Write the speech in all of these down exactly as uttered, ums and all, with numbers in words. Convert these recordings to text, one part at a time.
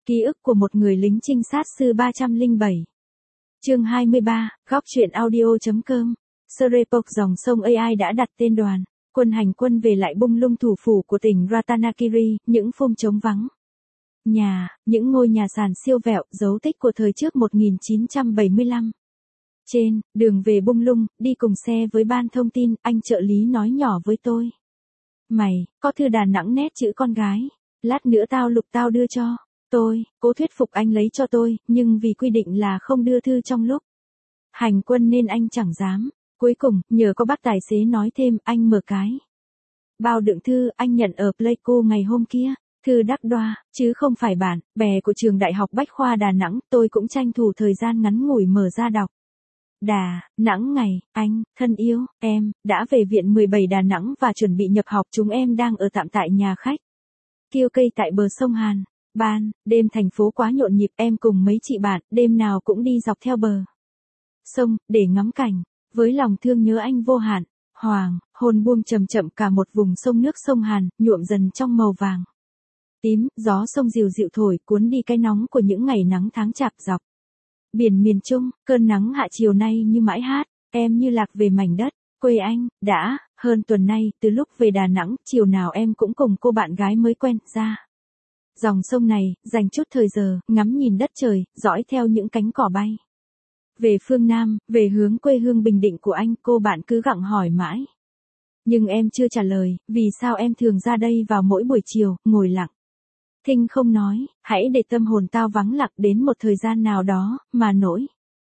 Ký ức của một người lính trinh sát sư ba trăm lẻ bảy. Chương hai mươi ba, góc truyện audio.com. Srepok dòng sông a i đã đặt tên đoàn quân hành quân về lại Bung Lung thủ phủ của tỉnh Ratanakiri, những phôm trống vắng. Nhà, những ngôi nhà sàn siêu vẹo, dấu tích của thời trước một nghìn chín trăm bảy mươi lăm. Trên, đường về Bung Lung, đi cùng xe với ban thông tin, anh trợ lý nói nhỏ với tôi. Mày, có thư Đà Nẵng nét chữ con gái. Lát nữa tao lục tao đưa cho. Tôi, cố thuyết phục anh lấy cho tôi, nhưng vì quy định là không đưa thư trong lúc hành quân nên anh chẳng dám. Cuối cùng, nhờ có bác tài xế nói thêm, anh mở cái bao đựng thư anh nhận ở Pleiku ngày hôm kia. Thư đắc đoa, chứ không phải bản, bè của trường Đại học Bách khoa Đà Nẵng, tôi cũng tranh thủ thời gian ngắn ngủi mở ra đọc. Đà Nẵng ngày, anh, thân yêu, em, đã về viện mười bảy Đà Nẵng và chuẩn bị nhập học. Chúng em đang ở tạm tại nhà khách Kiêu Cây tại bờ sông Hàn. Ban, đêm thành phố quá nhộn nhịp, em cùng mấy chị bạn, đêm nào cũng đi dọc theo bờ sông, để ngắm cảnh. Với lòng thương nhớ anh vô hạn, Hoàng, hồn buông chậm chậm cả một vùng sông nước sông Hàn, nhuộm dần trong màu vàng tím, gió sông dịu dịu thổi, cuốn đi cái nóng của những ngày nắng tháng chạp dọc biển miền Trung. Cơn nắng hạ chiều nay như mãi hát, em như lạc về mảnh đất quê anh. Đã hơn tuần nay, từ lúc về Đà Nẵng, chiều nào em cũng cùng cô bạn gái mới quen ra dòng sông này, dành chút thời giờ, ngắm nhìn đất trời, dõi theo những cánh cỏ bay về phương Nam, về hướng quê hương Bình Định của anh. Cô bạn cứ gặng hỏi mãi, nhưng em chưa trả lời, vì sao em thường ra đây vào mỗi buổi chiều, ngồi lặng thinh không nói. Hãy để tâm hồn tao vắng lặng đến một thời gian nào đó, mà nỗi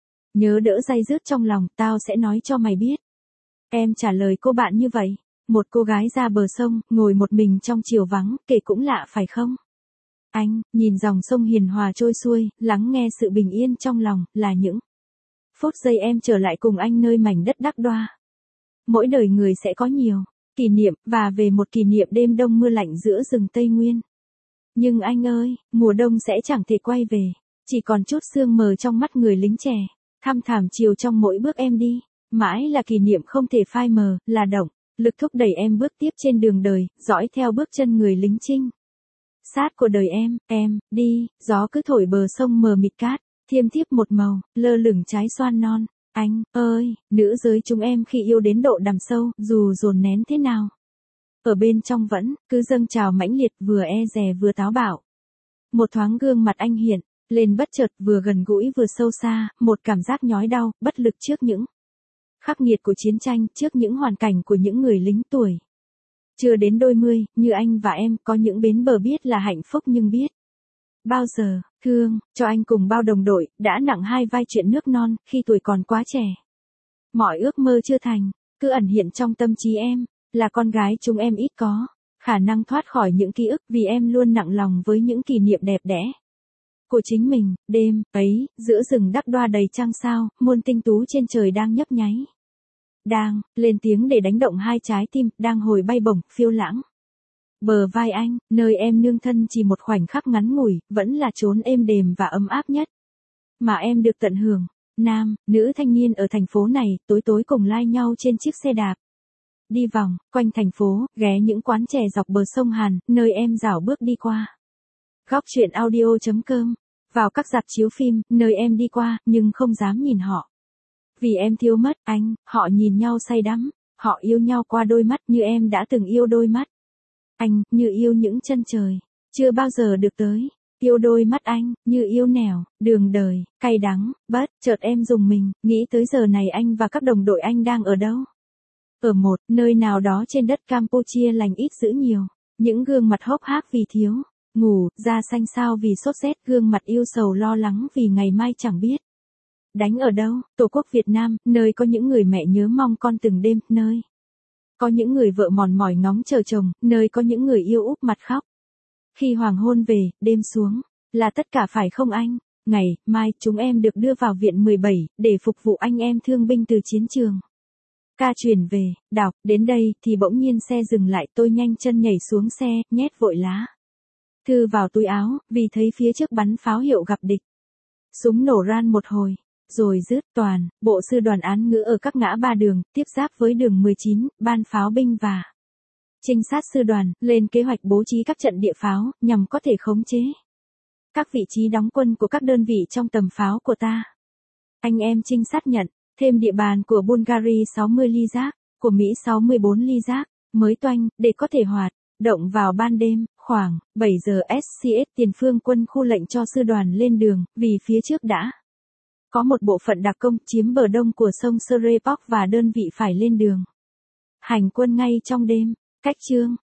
nhớ đỡ day dứt trong lòng, tao sẽ nói cho mày biết. Em trả lời cô bạn như vậy. Một cô gái ra bờ sông, ngồi một mình trong chiều vắng, kể cũng lạ phải không? Anh, nhìn dòng sông hiền hòa trôi xuôi, lắng nghe sự bình yên trong lòng, là những phút giây em trở lại cùng anh nơi mảnh đất đắc đoa. Mỗi đời người sẽ có nhiều kỷ niệm, và về một kỷ niệm đêm đông mưa lạnh giữa rừng Tây Nguyên. Nhưng anh ơi, mùa đông sẽ chẳng thể quay về, chỉ còn chút sương mờ trong mắt người lính trẻ, thăm thảm chiều trong mỗi bước em đi. Mãi là kỷ niệm không thể phai mờ, là động lực thúc đẩy em bước tiếp trên đường đời, dõi theo bước chân người lính trinh sát của đời em. Em đi, gió cứ thổi bờ sông mờ mịt cát, thiêm thiếp một màu, lơ lửng trái xoan non. Anh ơi, nữ giới chúng em khi yêu đến độ đằm sâu, dù dồn nén thế nào, ở bên trong vẫn cứ dâng trào mãnh liệt, vừa e dè vừa táo bạo. Một thoáng gương mặt anh hiện lên bất chợt, vừa gần gũi vừa sâu xa, một cảm giác nhói đau, bất lực trước những khắc nghiệt của chiến tranh, trước những hoàn cảnh của những người lính tuổi chưa đến đôi mươi, như anh và em. Có những bến bờ biết là hạnh phúc, nhưng biết bao giờ thương cho anh cùng bao đồng đội, đã nặng hai vai chuyện nước non, khi tuổi còn quá trẻ. Mọi ước mơ chưa thành, cứ ẩn hiện trong tâm trí em. Là con gái chúng em ít có khả năng thoát khỏi những ký ức, vì em luôn nặng lòng với những kỷ niệm đẹp đẽ của chính mình. Đêm ấy, giữa rừng đắc đoa đầy trăng sao, muôn tinh tú trên trời đang nhấp nháy, đang lên tiếng để đánh động hai trái tim, đang hồi bay bổng, phiêu lãng. Bờ vai anh, nơi em nương thân chỉ một khoảnh khắc ngắn ngủi, vẫn là chốn êm đềm và ấm áp nhất mà em được tận hưởng. Nam, nữ thanh niên ở thành phố này, tối tối cùng lai nhau trên chiếc xe đạp, đi vòng quanh thành phố, ghé những quán chè dọc bờ sông Hàn, nơi em dảo bước đi qua. Góc truyện audio.com. Vào các rạp chiếu phim, nơi em đi qua, nhưng không dám nhìn họ, vì em thiếu mất anh. Họ nhìn nhau say đắm, họ yêu nhau qua đôi mắt, như em đã từng yêu đôi mắt anh, như yêu những chân trời chưa bao giờ được tới. Yêu đôi mắt anh, như yêu nẻo đường đời cay đắng. Bất chợt em dùng mình, nghĩ tới giờ này anh và các đồng đội anh đang ở đâu. Ở một nơi nào đó trên đất Campuchia lành ít dữ nhiều. Những gương mặt hốc hác vì thiếu ngủ, da xanh xao vì sốt rét, gương mặt yêu sầu lo lắng vì ngày mai chẳng biết đánh ở đâu. Tổ quốc Việt Nam, nơi có những người mẹ nhớ mong con từng đêm, nơi có những người vợ mòn mỏi ngóng chờ chồng, nơi có những người yêu úp mặt khóc khi hoàng hôn về, đêm xuống, là tất cả phải không anh? Ngày mai, chúng em được đưa vào viện mười bảy, để phục vụ anh em thương binh từ chiến trường. Ca chuyển về, đọc, đến đây, thì bỗng nhiên xe dừng lại, tôi nhanh chân nhảy xuống xe, nhét vội lá thư vào túi áo, vì thấy phía trước bắn pháo hiệu gặp địch. Súng nổ ran một hồi, rồi dứt. Toàn bộ sư đoàn án ngữ ở các ngã ba đường, tiếp giáp với đường mười chín, ban pháo binh và trinh sát sư đoàn, lên kế hoạch bố trí các trận địa pháo, nhằm có thể khống chế Các vị trí đóng quân của các đơn vị trong tầm pháo của ta. Anh em trinh sát nhận, thêm địa bàn của Bulgaria sáu mươi ly giác, của Mỹ sáu mươi bốn ly giác, mới toanh, để có thể hoạt động vào ban đêm, khoảng bảy giờ ét xê ét tiền phương quân khu lệnh cho sư đoàn lên đường, vì phía trước đã có một bộ phận đặc công chiếm bờ đông của sông Serepok và đơn vị phải lên đường. Hành quân ngay trong đêm, cách chương